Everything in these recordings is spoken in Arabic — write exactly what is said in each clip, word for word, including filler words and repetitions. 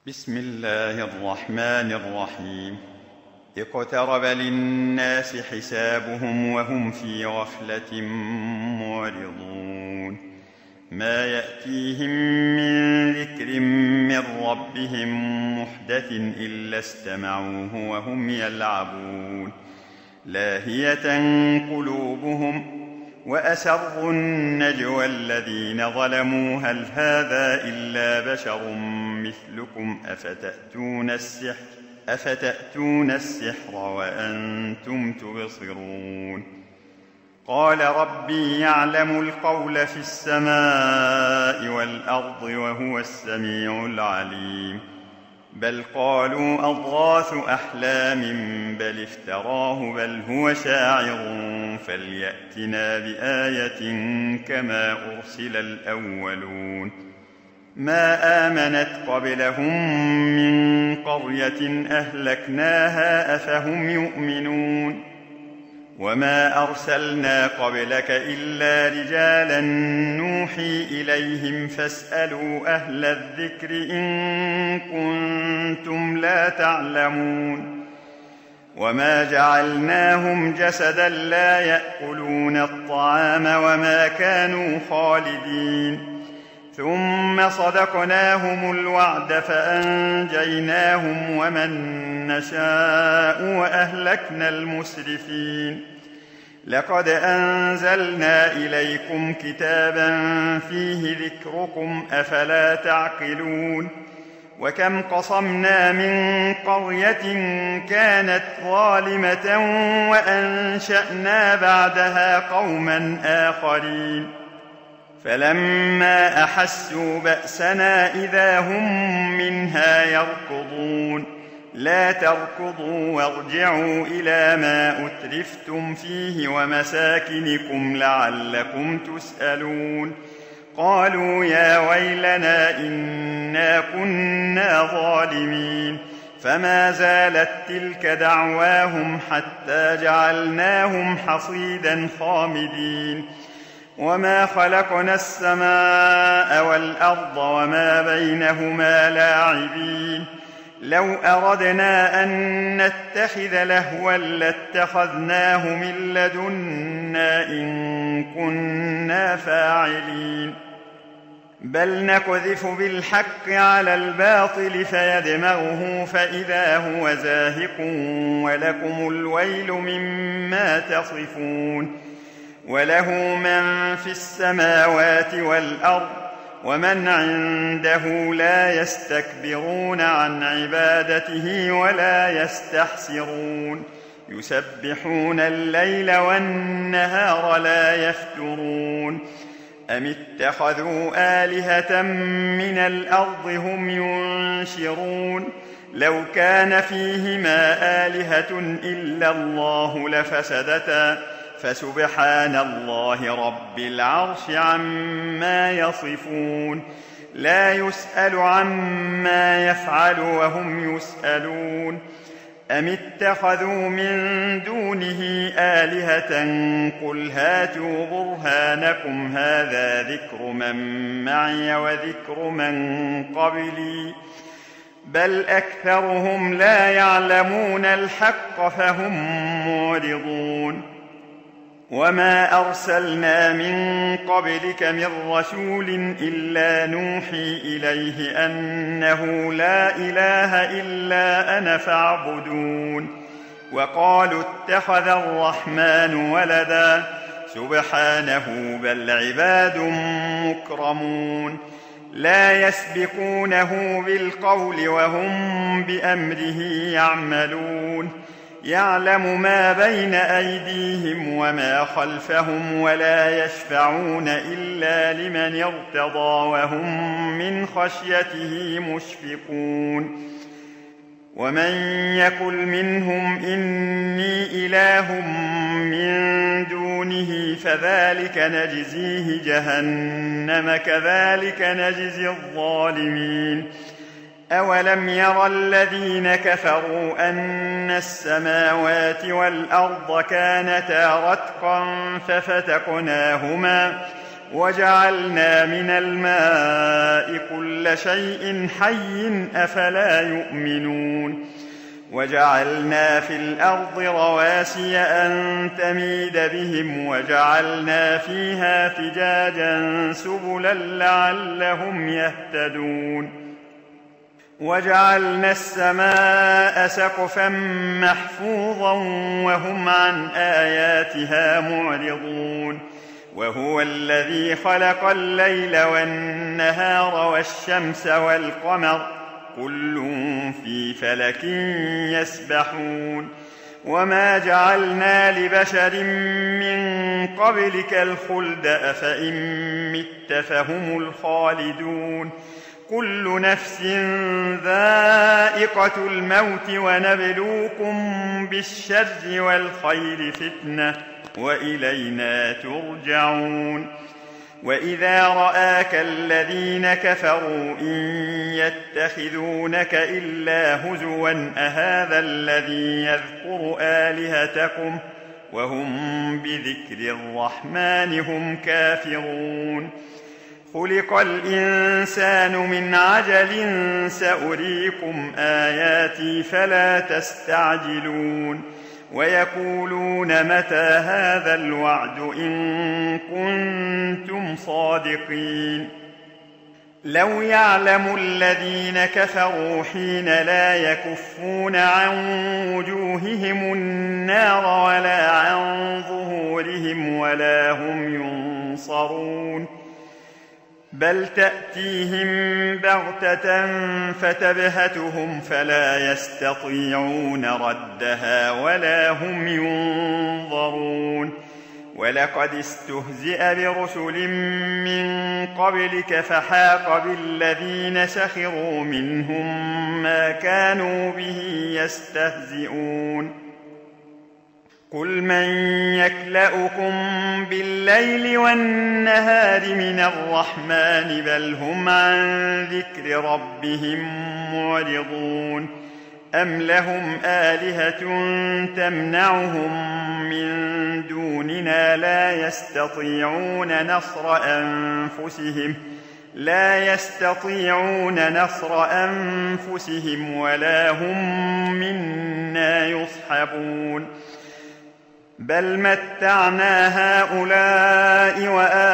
بسم الله الرحمن الرحيم. اقترب للناس حسابهم وهم في غفلة معرضون. ما يأتيهم من ذكر من ربهم محدث إلا استمعوه وهم يلعبون لاهية قلوبهم وأسروا النجوى الذين ظلموا هل هذا إلا بشر مثلكم أفتأتون السحر أفتأتون السحر وأنتم تبصرون. قال ربي يعلم القول في السماء والأرض وهو السميع العليم. بل قالوا أضغاث أحلام بل افتراه بل هو شاعر فليأتنا بآية كما أرسل الأولون. ما آمنت قبلهم من قرية أهلكناها أفهم يؤمنون. وما أرسلنا قبلك إلا رجالا نوحي إليهم فاسألوا أهل الذكر إن كنتم لا تعلمون. وما جعلناهم جسدا لا يأكلون الطعام وما كانوا خالدين. ثم صدقناهم الوعد فأنجيناهم ومن نشاء وأهلكنا المسرفين. لقد أنزلنا إليكم كتابا فيه ذكركم أفلا تعقلون. وكم قصمنا من قرية كانت ظالمة وأنشأنا بعدها قوما آخرين فلما أحسوا بأسنا إذا هم منها يركضون. لا تركضوا وارجعوا إلى ما أترفتم فيه ومساكنكم لعلكم تسألون. قالوا يا ويلنا إنا كنا ظالمين. فما زالت تلك دعواهم حتى جعلناهم حصيدا خامدين. وما خلقنا السماء والأرض وما بينهما لاعبين. لو أردنا أن نتخذ لهوا لاتخذناه من لدنا إن كنا فاعلين. بل نقذف بالحق على الباطل فيدمغه فإذا هو زاهق ولكم الويل مما تصفون. وله من في السماوات والأرض ومن عنده لا يستكبرون عن عبادته ولا يستحسرون. يسبحون الليل والنهار لا يفترون. أم اتخذوا آلهة من الأرض هم ينشرون. لو كان فيهما آلهة إلا الله لفسدتا فسبحان الله رب العرش عما يصفون. لا يسأل عما يفعل وهم يسألون. أم اتخذوا من دونه آلهة قل هاتوا برهانكم هذا ذكر من معي وذكر من قبلي بل أكثرهم لا يعلمون الحق فهم معرضون. وما أرسلنا من قبلك من رسول إلا نوحي إليه أنه لا إله إلا أنا فاعبدون. وقالوا اتخذ الرحمن ولدا سبحانه بل عباد مكرمون. لا يسبقونه بالقول وهم بأمره يعملون. يعلم ما بين أيديهم وما خلفهم ولا يشفعون إلا لمن ارتضى وهم من خشيته مشفقون. ومن يقل منهم إني إله من دونه فذلك نجزيه جهنم كذلك نجزي الظالمين. أولم ير الذين كفروا أن السماوات والأرض كانتا رتقا ففتقناهما وجعلنا من الماء كل شيء حي أفلا يؤمنون وجعلنا في الأرض رواسي أن تميد بهم وجعلنا فيها فجاجا سبلا لعلهم يهتدون وجعلنا السماء سقفا محفوظا وهم عن آياتها معرضون وهو الذي خلق الليل والنهار والشمس والقمر كل في فلك يسبحون وما جعلنا لبشر من قبلك الخلد أفإن مت فهم الخالدون كل نفس ذائقة الموت ونبلوكم بالشر والخير فتنة وإلينا ترجعون وإذا رآك الذين كفروا إن يتخذونك إلا هزوا أهذا الذي يذكر آلهتكم وهم بذكر الرحمن هم كافرون خلق الإنسان من عجل سأريكم آياتي فلا تستعجلون ويقولون متى هذا الوعد إن كنتم صادقين لو يعلم الذين كفروا حين لا يكفون عن وجوههم النار ولا عن ظهورهم ولا هم ينصرون بل تأتيهم بغتة فتبهتهم فلا يستطيعون ردها ولا هم ينظرون ولقد استهزئ برسل من قبلك فحاق بالذين سخروا منهم ما كانوا به يستهزئون قل من يكلؤكم بالليل والنهار من الرحمن بل هم عن ذكر ربهم معرضون أم لهم آلهة تمنعهم من دوننا لا يستطيعون نصر أنفسهم لا يستطيعون نصر أنفسهم ولا هم منا يصحبون بل متعنا هؤلاء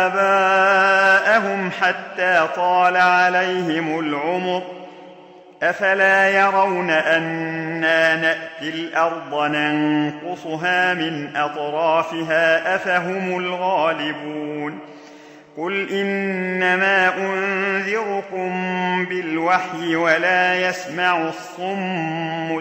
وآباءهم حتى طال عليهم العمر أفلا يرون أنا نأتي الأرض ننقصها من أطرافها أفهم الغالبون قل إنما أنذركم بالوحي ولا يسمع الصم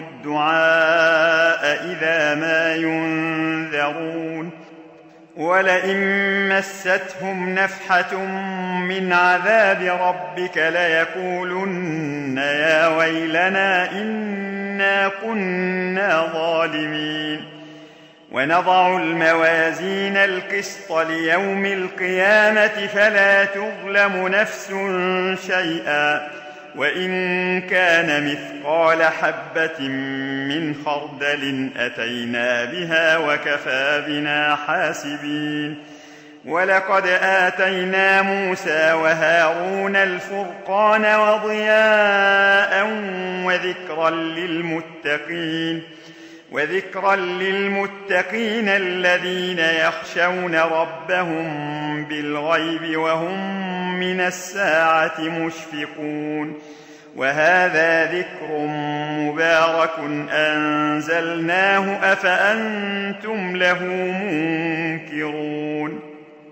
الدعاء إذا ما ينذرون ولئن مستهم نفحة من عذاب ربك ليقولن يا ويلنا إنا كنا ظالمين ونضع الموازين القسط ليوم القيامة فلا تظلم نفس شيئا وإن كان مثقال حبة من خردل أتينا بها وكفى بنا حاسبين ولقد آتينا موسى وهارون الفرقان وضياء وذكرا للمتقين وذكرا للمتقين الذين يخشون ربهم بالغيب وهم من الساعة مشفقون وهذا ذكر مبارك أنزلناه أفأنتم له منكرون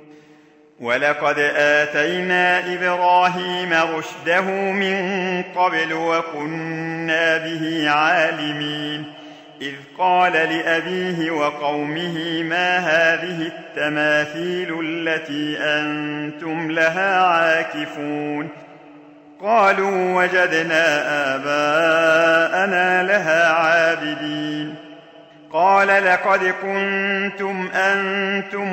ولقد آتينا إبراهيم رشده من قبل وكنا به عالمين إذ قال لأبيه وقومه ما هذه التماثيل التي أنتم لها عاكفون قالوا وجدنا آباءنا لها عابدين قال لقد كنتم أنتم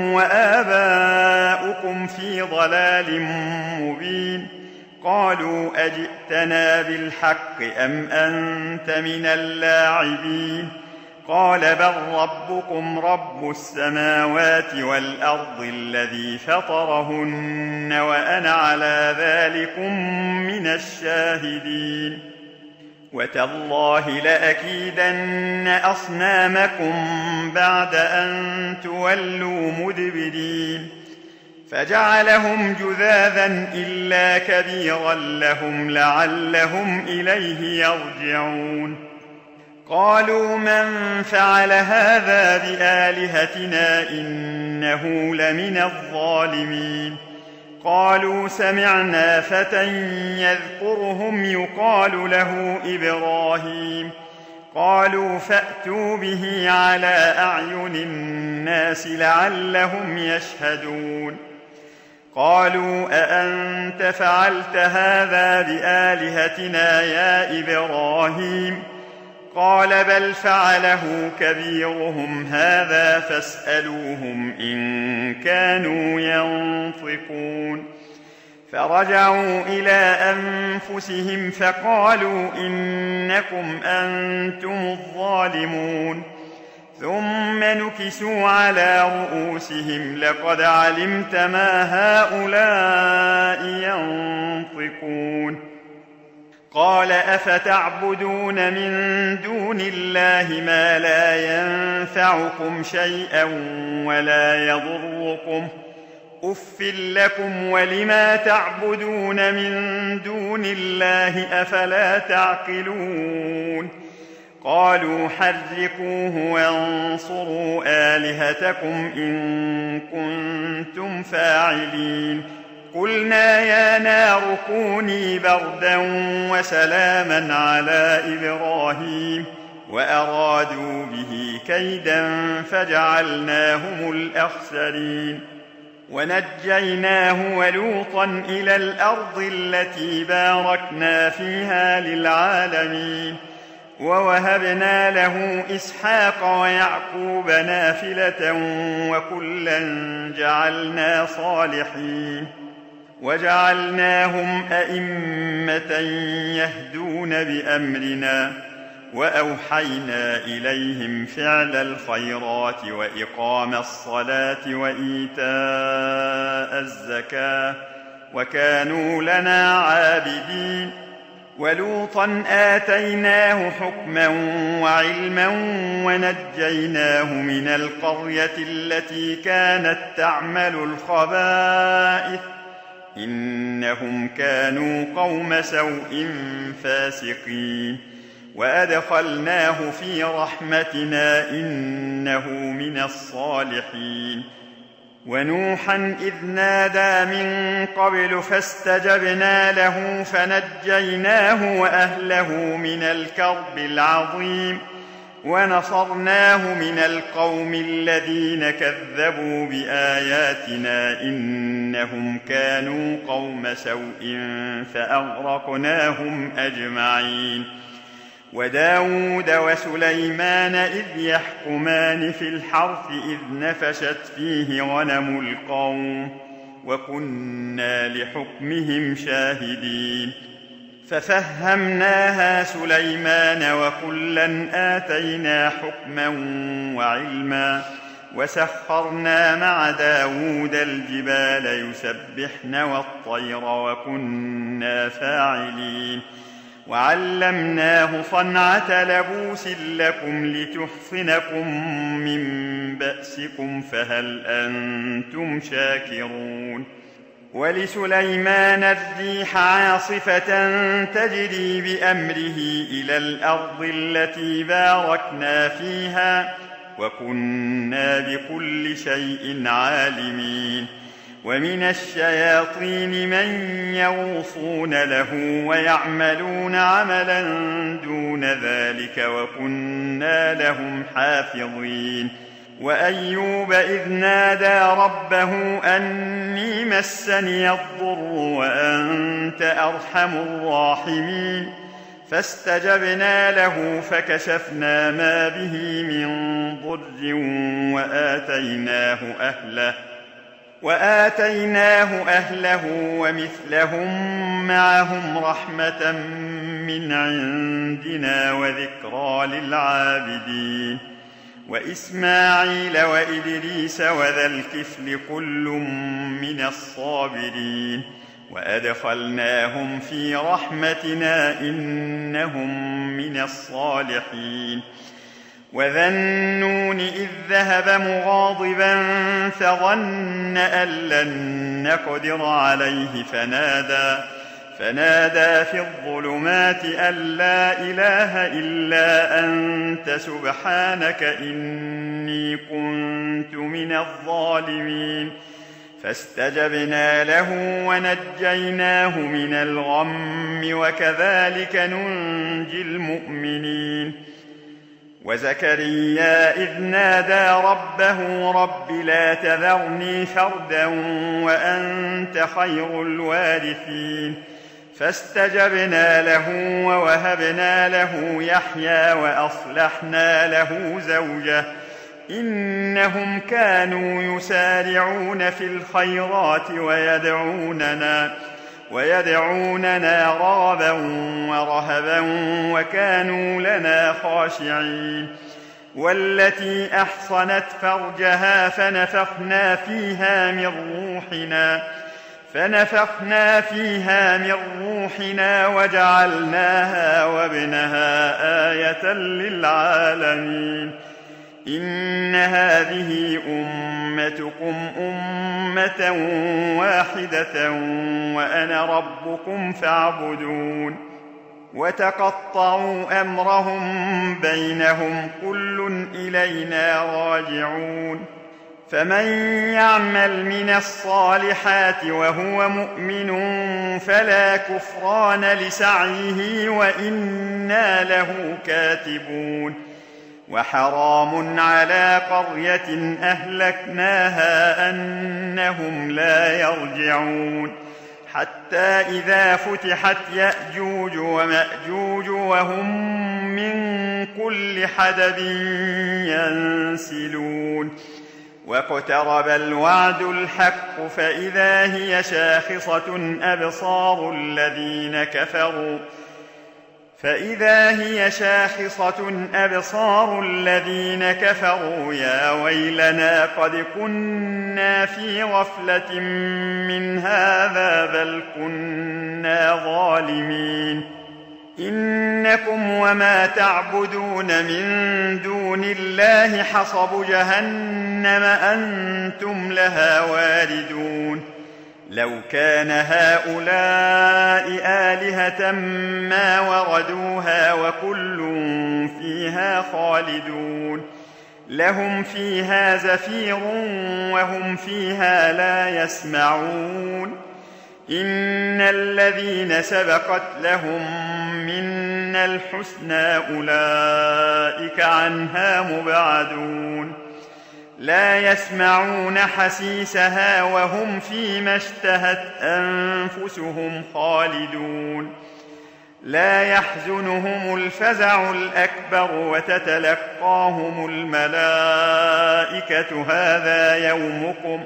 وآباؤكم في ضلال مبين قالوا أجئتنا بالحق أم أنت من اللاعبين قال بل ربكم رب السماوات والأرض الذي فطرهن وأنا على ذلكم من الشاهدين وتالله لأكيدن أصنامكم بعد أن تولوا مدبرين فجعلهم جذاذا إلا كبيرا لهم لعلهم إليه يرجعون قالوا من فعل هذا بآلهتنا إنه لمن الظالمين قالوا سمعنا فتى يذكرهم يقال له إبراهيم قالوا فأتوا به على أعين الناس لعلهم يشهدون قالوا أأنت فعلت هذا بآلهتنا يا إبراهيم قال بل فعله كبيرهم هذا فاسألوهم إن كانوا ينطقون فرجعوا إلى أنفسهم فقالوا إنكم أنتم الظالمون ثم نكسوا على رؤوسهم لقد علمت ما هؤلاء ينطقون قال أفتعبدون من دون الله ما لا ينفعكم شيئا ولا يضركم أف لكم ولما تعبدون من دون الله أفلا تعقلون قالوا حرقوه وانصروا آلهتكم إن كنتم فاعلين قلنا يا نار كوني بردا وسلاما على إبراهيم وأرادوا به كيدا فجعلناهم الأخسرين ونجيناه ولوطا إلى الأرض التي باركنا فيها للعالمين ووهبنا له إسحاق ويعقوب نافلة وكلا جعلنا صالحين وجعلناهم أئمة يهدون بأمرنا وأوحينا إليهم فعل الخيرات وإقام الصلاة وإيتاء الزكاة وكانوا لنا عابدين ولوطا آتيناه حكما وعلما ونجيناه من القرية التي كانت تعمل الخبائث إنهم كانوا قوم سوء فاسقين وأدخلناه في رحمتنا إنه من الصالحين ونوحا إذ نادى من قبل فاستجبنا له فنجيناه وأهله من الكرب العظيم ونصرناه من القوم الذين كذبوا بآياتنا إنهم كانوا قوم سوء فأغرقناهم أجمعين وداود وسليمان إذ يحكمان في الحرث إذ نفشت فيه غنم القوم وكنا لحكمهم شاهدين ففهمناها سليمان وكلا آتينا حكما وعلما وسخرنا مع داود الجبال يسبحن والطير وكنا فاعلين وعلمناه صنعة لبوس لكم لتحصنكم من بأسكم فهل أنتم شاكرون ولسليمان الريح عاصفة تجري بأمره إلى الأرض التي باركنا فيها وكنا بكل شيء عالمين ومن الشياطين من يغوصون له ويعملون عملا دون ذلك وكنا لهم حافظين وأيوب إذ نادى ربه أني مسني الضر وأنت أرحم الراحمين فاستجبنا له فكشفنا ما به من ضر وآتيناه أهله وآتيناه أهله ومثلهم معهم رحمة من عندنا وذكرى للعابدين وإسماعيل وإدريس وذا الكفل كل من الصابرين وأدخلناهم في رحمتنا إنهم من الصالحين وذا النون إذ ذهب مغاضبا فظن أن لن نقدر عليه فنادى فنادى في الظلمات أن لا إله إلا أنت سبحانك إني كنت من الظالمين فاستجبنا له ونجيناه من الغم وكذلك ننجي المؤمنين وزكريا إذ نادى ربه رب لا تذرني فردا وأنت خير الوارثين فاستجبنا له ووهبنا له يحيى وأصلحنا له زوجه إنهم كانوا يسارعون في الخيرات ويدعوننا ويدعوننا رغبا ورهبا وكانوا لنا خاشعين والتي أحصنت فرجها فنفخنا فيها من روحنا فنفخنا فيها من روحنا وجعلناها وابنها آية للعالمين إن هذه أمتكم أمة واحدة وأنا ربكم فاعبدون وتقطعوا أمرهم بينهم كل إلينا راجعون فمن يعمل من الصالحات وهو مؤمن فلا كفران لسعيه وإنا له كاتبون وحرام على قرية أهلكناها أنهم لا يرجعون حتى إذا فتحت يأجوج ومأجوج وهم من كل حدب ينسلون واقترب الوعد الحق فإذا هي شاخصة أبصار الذين كفروا فإذا هي شاخصة أبصار الذين كفروا يا ويلنا قد كنا في غفلة من هذا بل كنا ظالمين إنكم وما تعبدون من دون الله حصب جهنم أنتم لها واردون لو كان هؤلاء آلهة ما وردوها وكل فيها خالدون لهم فيها زفير وهم فيها لا يسمعون إن الذين سبقت لهم منا الحسنى أولئك عنها مبعدون لا يسمعون حسيسها وهم فيما اشتهت أنفسهم خالدون لا يحزنهم الفزع الأكبر وتتلقاهم الملائكة هذا يومكم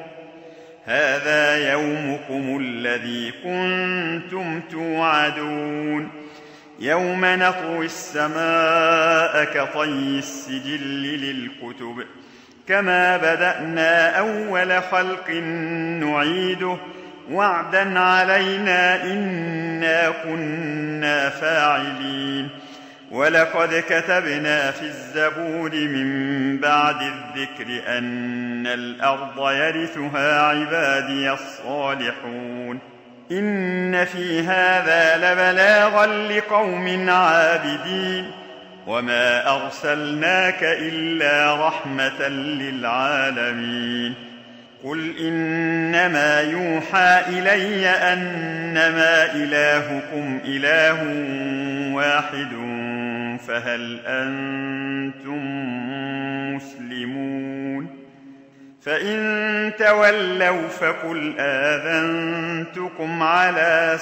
هذا يومكم الذي كنتم توعدون يوم نطوي السماء كطي السجل للكتب كما بدأنا أول خلق نعيده وعدا علينا إنا كنا فاعلين ولقد كتبنا في الزبور من بعد الذكر أن الأرض يرثها عبادي الصالحون إن في هذا لبلاغا لقوم عابدين وما أرسلناك إلا رحمة للعالمين قل إنما يوحى إلي أنما إلهكم إله واحد فهل أنتم مسلمون فإن تولوا فقل آذنتكم على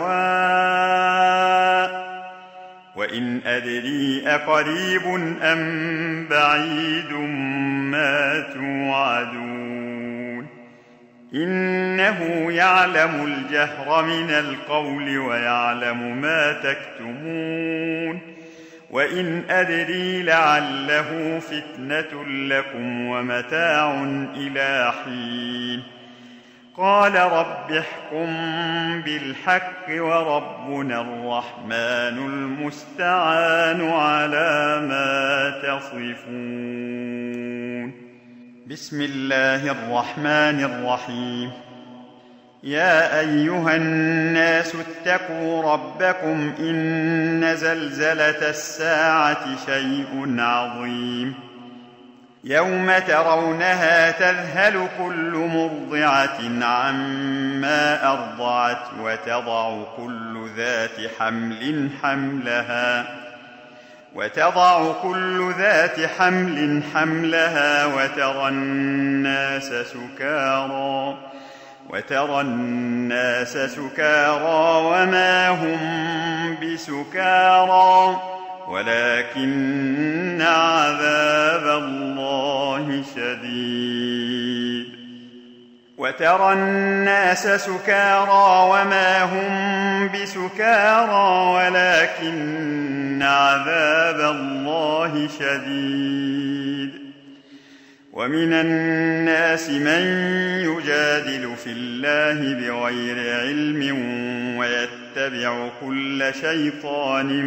سواء وإن أدري أقريب أم بعيد ما توعدون إنه يعلم الجهر من القول ويعلم ما تكتمون وإن أدري لعله فتنة لكم ومتاع إلى حين قال رب احكم بالحق وربنا الرحمن المستعان على ما تصفون. بسم الله الرحمن الرحيم. يا أيها الناس اتقوا ربكم إن زلزلة الساعة شيء عظيم يوم ترونها تذهل كل مرضعة عما أرضعت وتضع كل ذات حمل حملها وتضع كل ذات حمل حملها وترى الناس سكارى وترى الناس سكارى وما هم بسكارى ولكن عذاب الله شديد. وترى الناس سكارى وما هم بسكارى ولكن عذاب الله شديد. ومن الناس من يجادل في الله بغير علم ويتبع كل شيطان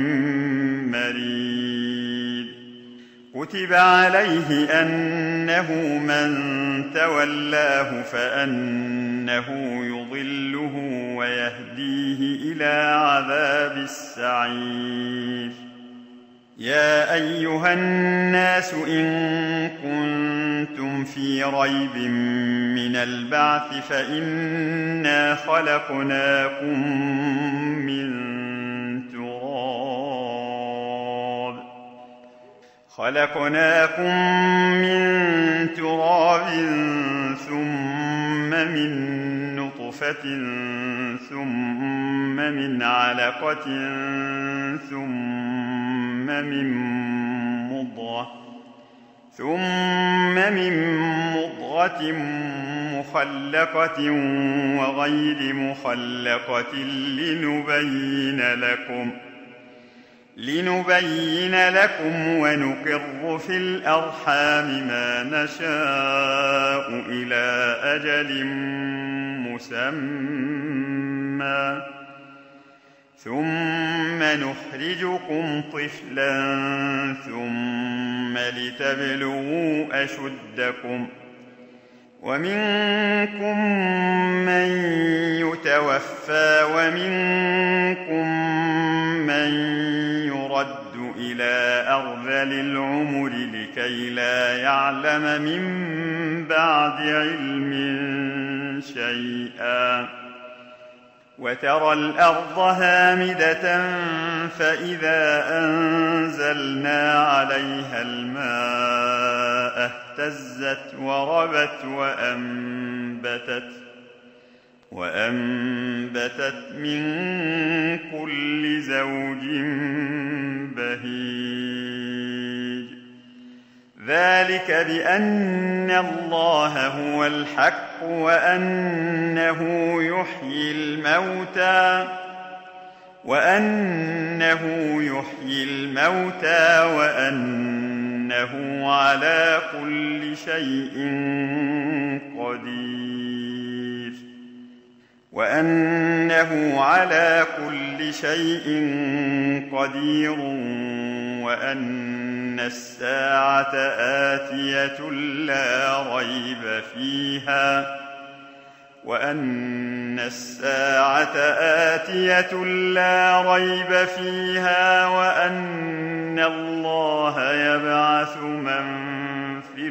مريد. كتب عليه أنه من تولاه فأنه يضله ويهديه إلى عذاب السعير. يا أيها الناس إن كنتم في ريب من البعث فإنا خلقناكم من تراب خلقناكم من تراب ثم من نطفة ثم من علقة ثم من مضغة ثم من مضغة مخلقة وغير مخلقة لنبين لكم لنبين لكم ونقر في الأرحام ما نشاء إلى أجل مسمى ثم نخرجكم طفلا ثم لتبلغوا أشدكم ومنكم من يتوفى ومنكم من يرد إلى أرذل العمر لكي لا يعلم من بعد علم شيئا. وترى الأرض هامدة فإذا أنزلنا عليها الماء اهتزت وربت وأنبتت وأنبتت من كل زوج بهيج. ذلك بأن الله هو الحق وأنه يحيي الموتى وأنه يحيي الموتى وأنه على كل شيء قدير وأنه على كل شيء قدير وأن الساعة آتية لا ريب فيها وأن الساعة آتية لا ريب فيها وأن الله يبعث من في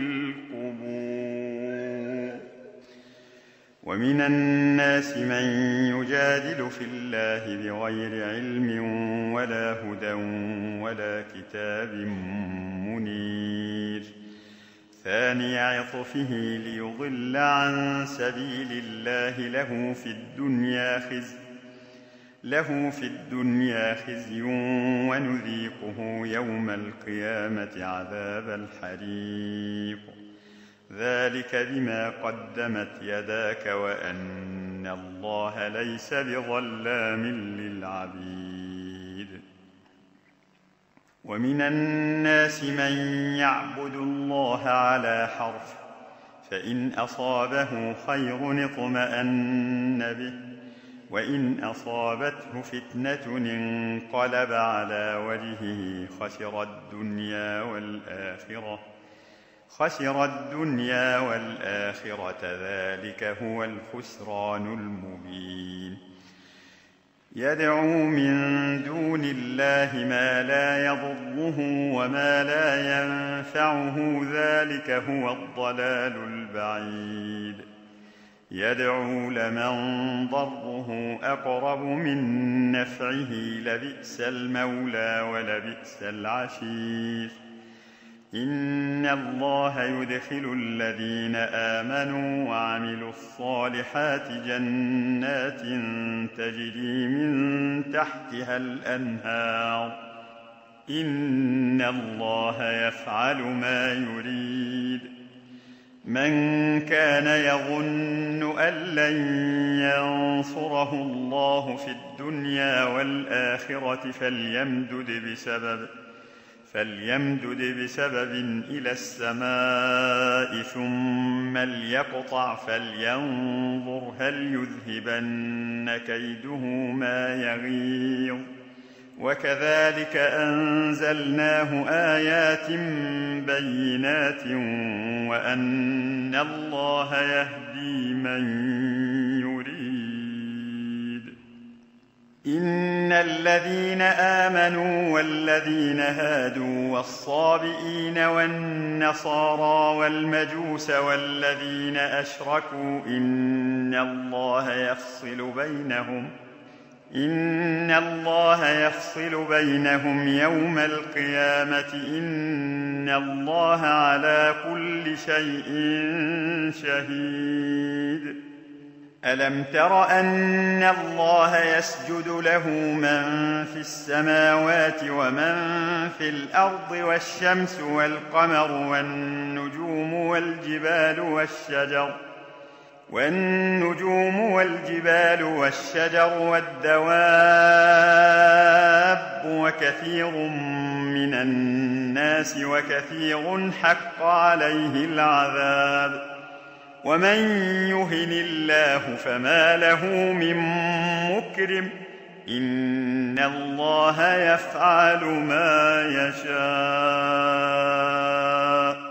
القبور. ومن الناس من يجادل في الله بغير علم ولا هدى ولا كتاب منير ثاني عطفه ليضل عن سبيل الله له في الدنيا خزي له في الدنيا خزي ونذيقه يوم القيامة عذاب الحريق. ذلك بما قدمت يداك وأن الله ليس بظلام للعبيد. ومن الناس من يعبد الله على حرف، فإن أصابه خير اطمأن به، وإن أصابته فتنة انقلب على وجهه خسر الدنيا والآخرة خسر الدنيا والآخرة ذلك هو الخسران المبين. يدعو من دون الله ما لا يضره وما لا ينفعه ذلك هو الضلال البعيد. يدعو لمن ضره أقرب من نفعه لبئس المولى ولبئس العشير. إن الله يدخل الذين آمنوا وعملوا الصالحات جنات تجري من تحتها الأنهار. إن الله يفعل ما يريد. من كان يظن أن لن ينصره الله في الدنيا والآخرة فليمدد بسبب فليمدد بسبب إلى السماء ثم ليقطع فلينظر هل يذهبن كيده ما يغيظ. وكذلك أنزلناه آيات بينات وأن الله يهدي من يريد. إن الذين آمنوا والذين هادوا والصابئين والنصارى والمجوس والذين أشركوا إن الله يفصل بينهم إن الله يفصل بينهم يوم القيامة. إن الله على كل شيء شهيد. ألم تر أن الله يسجد له من في السماوات ومن في الأرض والشمس والقمر والنجوم والجبال والشجر والنجوم والجبال والشجر والدواب وكثير من الناس وكثير حق عليه العذاب. ومن يهن الله فما له من مكرم. إن الله يفعل ما يشاء.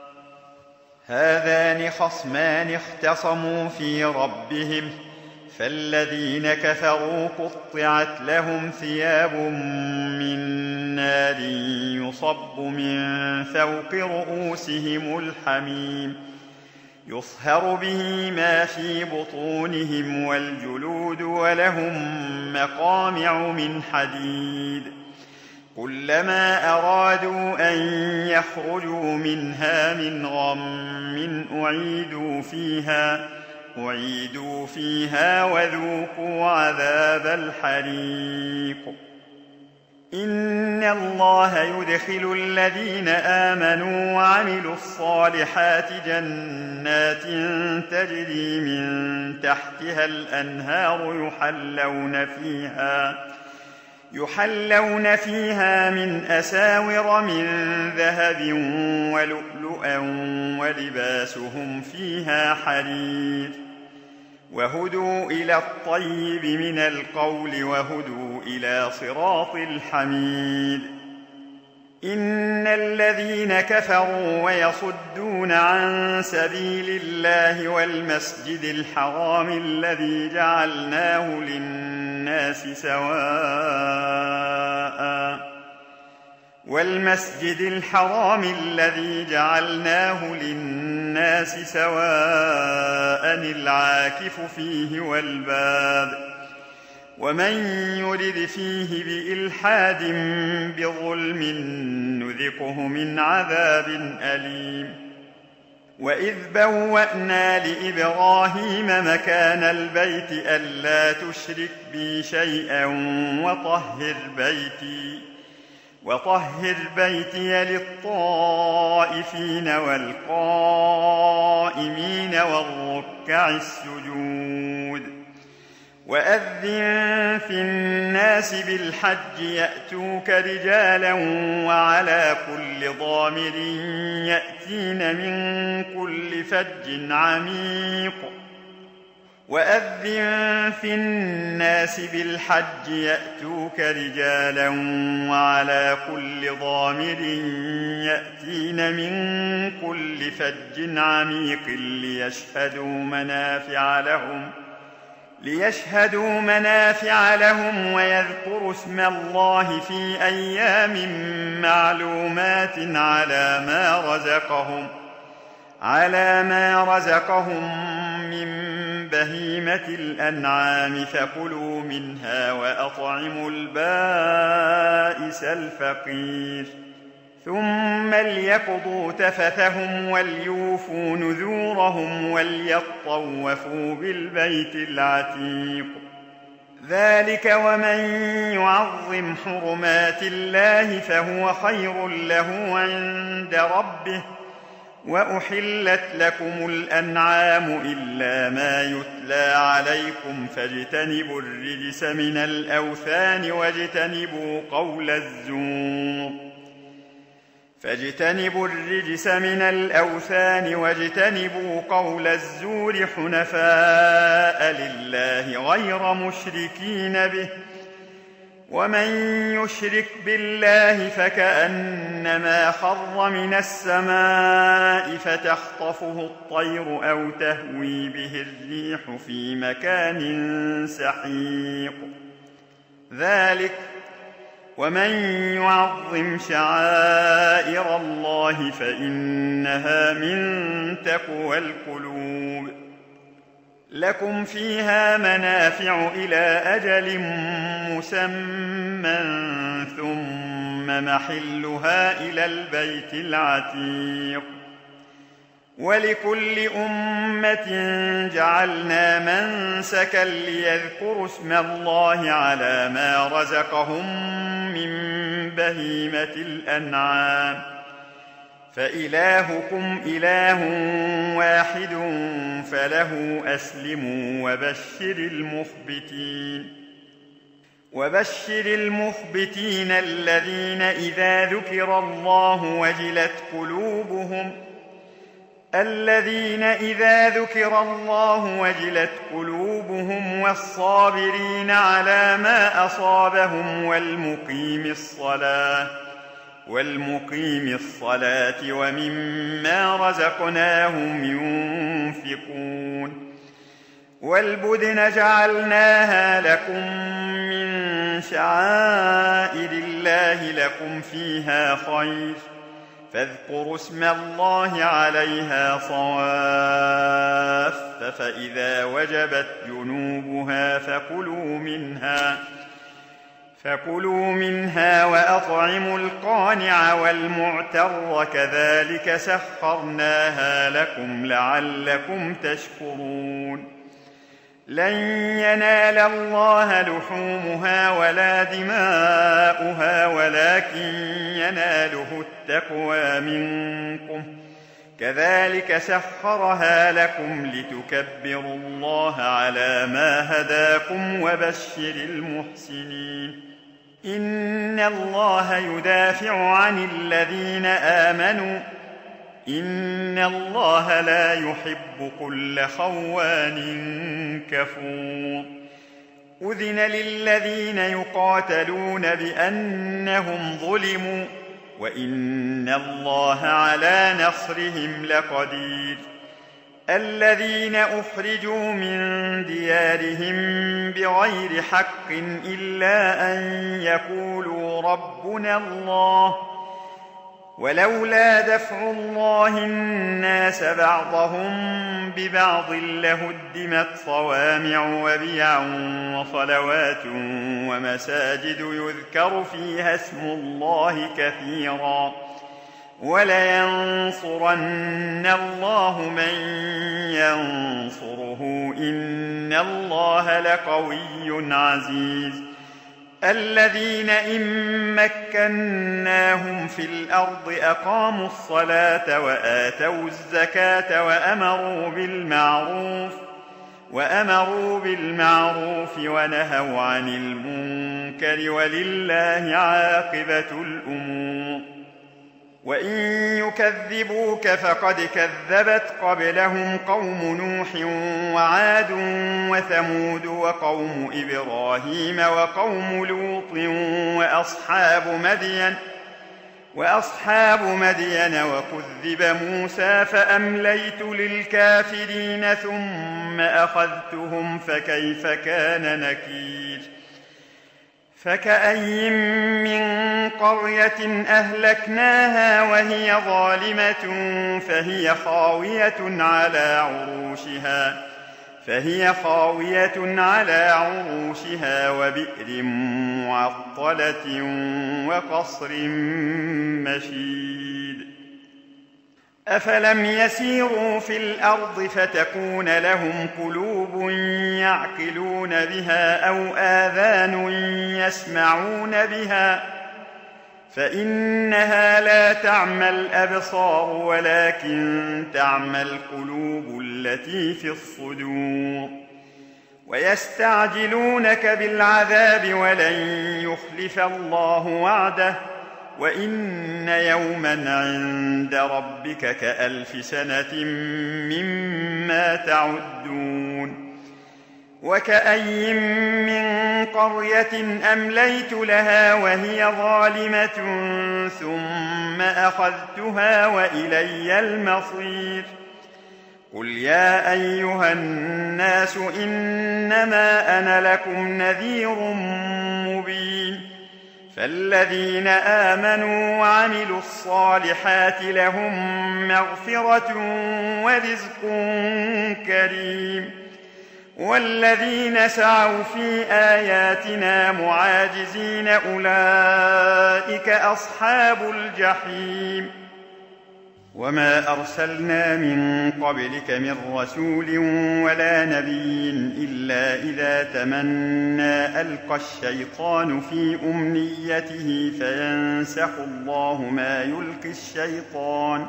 هذان خصمان اختصموا في ربهم فالذين كفروا قطعت لهم ثياب من نار يصب من فوق رؤوسهم الحميم يصهر به ما في بطونهم والجلود ولهم مقامع من حديد. كلما أرادوا أن يخرجوا منها من غم أعيدوا فيها أعيدوا فيها وذوقوا عذاب الحريق. إن الله يدخل الذين آمنوا وعملوا الصالحات جنات تجري من تحتها الأنهار يحلون فيها يحلون فيها من أساور من ذهب ولؤلؤا ولباسهم فيها حرير. وهدوا إلى الطيب من القول وهدوا إلى صراط الحميد. إن الذين كفروا ويصدون عن سبيل الله والمسجد الحرام الذي جعلناه للناس سواء والمسجد الحرام الذي جعلناه للناس سواء العاكف فيه والباد. ومن يرد فيه بإلحاد بظلم نذقه من عذاب أليم. وإذ بوأنا لإبراهيم مكان البيت ألا تشرك بي شيئا وطهر بيتي وطهر بيتي للطائفين والقائمين والركع السجود. وأذن في الناس بالحج يأتوك رجالا وعلى كل ضامر يأتين من كل فج عميق وأذن في الناس بالحج يأتوك رجالا وعلى كل ضامر يأتين من كل فج عميق ليشهدوا منافع لهم ليشهدوا منافع لهم ويذكروا اسم الله في أيام معلومات على ما رزقهم على ما رزقهم من بهيمة الأنعام فكلوا منها وأطعموا البائس الفقير ثم ليقضوا تفثهم وليوفوا نذورهم وليطوفوا بالبيت العتيق ذلك ومن يعظم حرمات الله فهو خير له عند ربه وأحلت لكم الأنعام إلا ما يتلى عليكم فاجتنبوا الرجس من الأوثان واجتنبوا قول الزور فاجتنبوا الرجس من الأوثان واجتنبوا قول الزور حنفاء لله غير مشركين به ومن يشرك بالله فكأنما خر من السماء فتخطفه الطير أو تهوي به الريح في مكان سحيق ذلك ومن يعظم شعائر الله فإنها من تقوى القلوب لكم فيها منافع إلى أجل مسمى ثم محلها إلى البيت العتيق ولكل أمة جعلنا منسكا ليذكروا اسم الله على ما رزقهم من بهيمة الأنعام فإلهكم إله واحد فله أسلموا وبشر المخبتين وبشر المخبتين الذين إذا ذكر الله وجلت قلوبهم الذين إذا ذكر الله وجلت قلوبهم والصابرين على ما أصابهم والمقيم الصلاة والمقيم الصلاة ومما رزقناهم ينفقون والبدن جعلناها لكم من شعائر الله لكم فيها خير فاذكروا اسم الله عليها صواف فإذا وجبت جنوبها فكلوا منها فكلوا منها وأطعموا القانع والمعتر كذلك سخرناها لكم لعلكم تشكرون لن ينال الله لحومها ولا دماؤها ولكن يناله التقوى منكم كذلك سخرها لكم لتكبروا الله على ما هداكم وبشر المحسنين إن الله يدافع عن الذين آمنوا إن الله لا يحب كل خوان كفور أذن للذين يقاتلون بأنهم ظلموا وإن الله على نصرهم لقدير الذين أخرجوا من ديارهم بغير حق إلا أن يقولوا ربنا الله ولولا دفع الله الناس بعضهم ببعض لهدمت صوامع وبيع وصلوات ومساجد يذكر فيها اسم الله كثيرا ولينصرن الله من ينصره إن الله لقوي عزيز الذين إن مكناهم في الأرض أقاموا الصلاة وآتوا الزكاة وأمروا بالمعروف وأمروا بالمعروف ونهوا عن المنكر ولله عاقبة الأمور. وإن يكذبوك فقد كذبت قبلهم قوم نوح وعاد وثمود وقوم إبراهيم وقوم لوط وأصحاب مدين وأصحاب مدين وكذب موسى فأمليت للكافرين ثم أخذتهم فكيف كان نكير. فكأي من قرية أهلكناها وهي ظالمة فهي خاوية على عروشها فهي خاوية على عروشها وبئر معطلة وقصر مشيد. أفلم يسيروا في الأرض فتكون لهم قلوب يعقلون بها أو آذان يسمعون بها فإنها لا تعمى الأبصار ولكن تعمى القلوب التي في الصدور. ويستعجلونك بالعذاب ولن يخلف الله وعده وإن يوما عند ربك كألف سنة مما تعدون. وكأي من قرية أمليت لها وهي ظالمة ثم أخذتها وإلي المصير. قل يا أيها الناس إنما أنا لكم نذير مبين. فالذين آمنوا وعملوا الصالحات لهم مغفرة ورزق كريم. والذين سعوا في آياتنا معاجزين أولئك أصحاب الجحيم. وما أرسلنا من قبلك من رسول ولا نبي إلا إذا تمنى ألقى الشيطان في أمنيته فينسخ الله ما يلقي الشيطان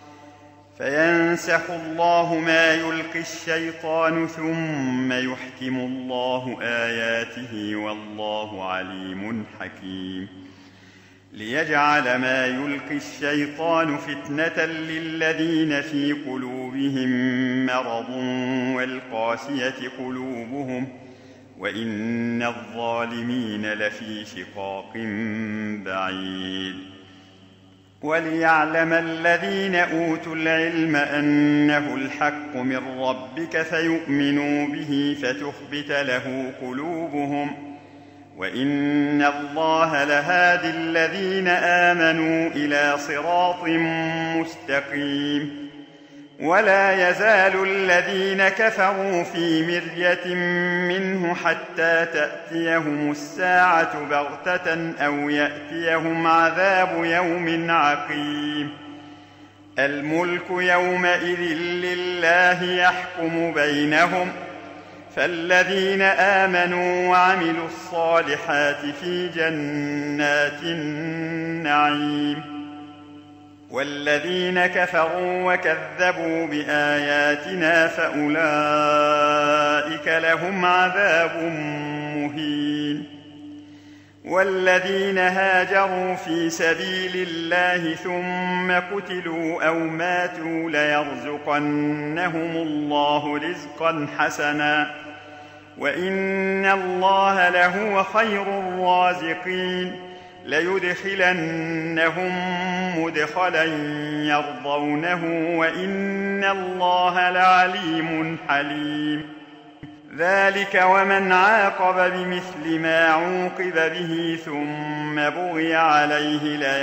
فينسخ الله ما يلقي الشيطان ثم يحكم الله آياته والله عليم حكيم. ليجعل ما يلقي الشيطان فتنة للذين في قلوبهم مرض والقاسية قلوبهم وإن الظالمين لفي شقاق بعيد. وليعلم الذين أوتوا العلم أنه الحق من ربك فيؤمنوا به فتخبت له قلوبهم وإن الله لهادي الذين آمنوا إلى صراط مستقيم. ولا يزال الذين كفروا في مرية منه حتى تأتيهم الساعة بغتة أو يأتيهم عذاب يوم عقيم. الملك يومئذ لله يحكم بينهم فالذين آمنوا وعملوا الصالحات في جنات النعيم. والذين كفروا وكذبوا بآياتنا فأولئك لهم عذاب مهين. والذين هاجروا في سبيل الله ثم قتلوا أو ماتوا ليرزقنهم الله رزقا حسنا وإن الله لهو خير الرازقين. ليدخلنهم مدخلا يرضونه وإن الله لعليم حليم. ذلك ومن عاقب بمثل ما عوقب به ثم بغي عليه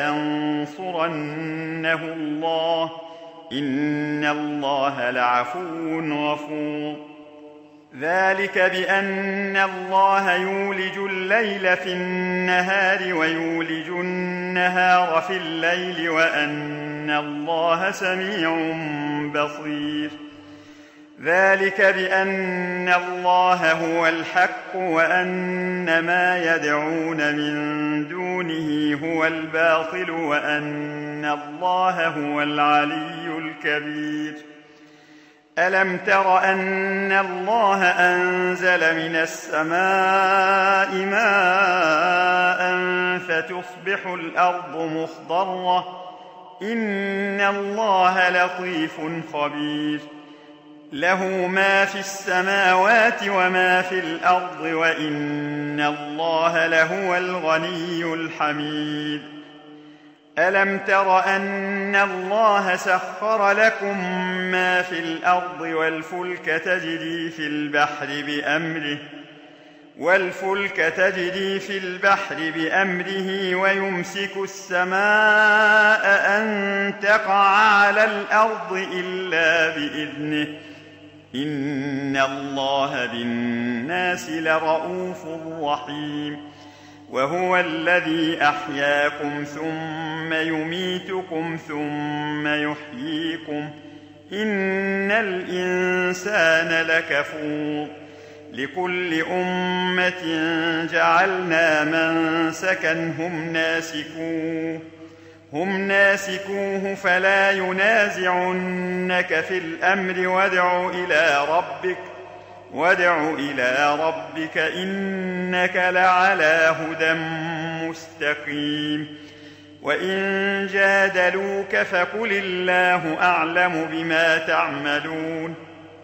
لينصرنه الله إن الله لعفو غفور. ذلك بأن الله يولج الليل في النهار ويولج النهار في الليل وأن الله سميع بصير. ذلك بأن الله هو الحق وأن ما يدعون من دونه هو الباطل وأن الله هو العلي الكبير. ألم تر أن الله أنزل من السماء ماء فتصبح الأرض مخضرة إن الله لطيف خبير له ما في السماوات وما في الأرض وإن الله لهو الغني الحميد ألم تر أن الله سخر لكم ما في الأرض والفلك تجري في البحر بأمره والفلك تجري في البحر بأمره ويمسك السماء أن تقع على الأرض إلا بإذنه إن الله بالناس لرءوف رحيم وهو الذي أحياكم ثم يميتكم ثم يحييكم إن الإنسان لكفور لكل أمة جعلنا منسكا هم ناسكوه هم ناسكوه فلا ينازعنك في الأمر وادع إلى ربك وادع إلى ربك إنك لعلى هدى مستقيم وإن جادلوك فقل الله أعلم بما تعملون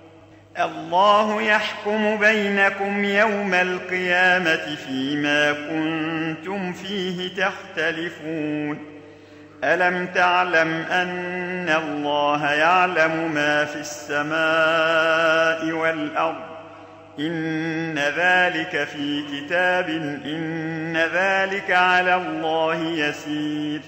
الله يحكم بينكم يوم القيامة فيما كنتم فيه تختلفون ألم تعلم أن الله يعلم ما في السماء والأرض إن ذلك في كتاب إن ذلك على الله يسير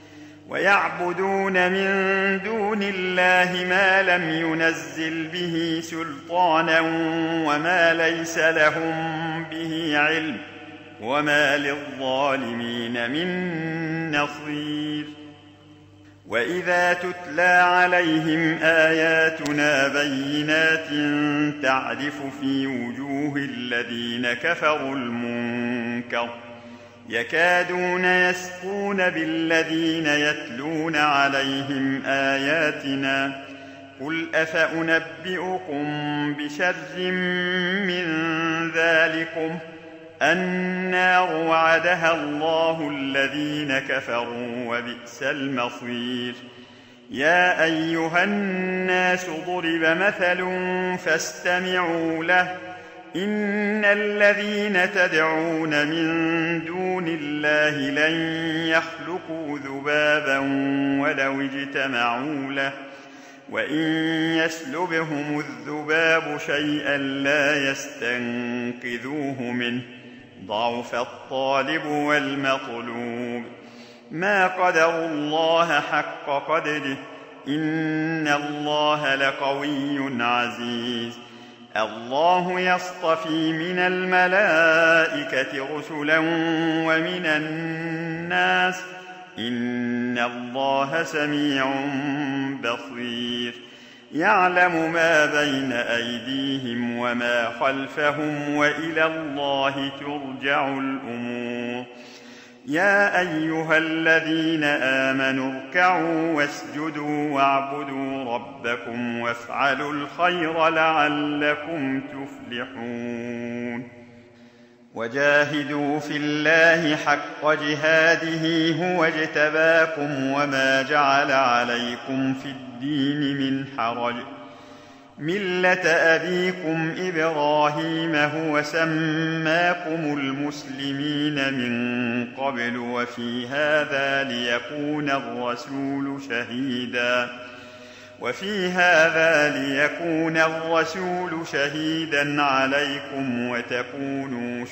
ويعبدون من دون الله ما لم ينزل به سلطانا وما ليس لهم به علم وما للظالمين من نصير وإذا تتلى عليهم آياتنا بينات تعرف في وجوه الذين كفروا المنكر يكادون يسقون بالذين يتلون عليهم آياتنا قل أفأنبئكم بشر من ذلكم النار وعدها الله الذين كفروا وبئس المصير يا أيها الناس ضرب مثل فاستمعوا له إن الذين تدعون من دون الله لن يخلقوا ذبابا ولو اجتمعوا له وإن يسلبهم الذباب شيئا لا يستنقذوه منه ضعف الطالب والمطلوب ما قدروا الله حق قدره إن الله لقوي عزيز الله يصطفي من الملائكة رسلا ومن الناس إن الله سميع بصير يعلم ما بين أيديهم وما خلفهم وإلى الله ترجع الأمور يا أيها الذين آمنوا اركعوا واسجدوا واعبدوا ربكم وافعلوا الخير لعلكم تفلحون وجاهدوا في الله حق جهاده هو اجتباكم وما جعل عليكم في الدين من حرج ملة أبيكم إبراهيم هو سماكم المسلمين من قبل وفي هذا ليكون الرسول شهيدا وفي هذا ليكون الرسول شهيدا عليكم وتكونوا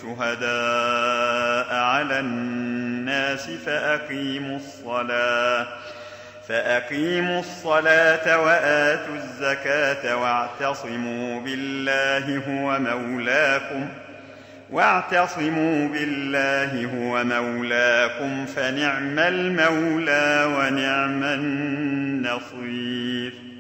شهداء على الناس فأقيموا الصلاة فأقيموا الصلاة وآتوا الزكاة واعتصموا بالله هو مولاكم واعتصموا بالله هو مولاكم فنعم المولى ونعم النصير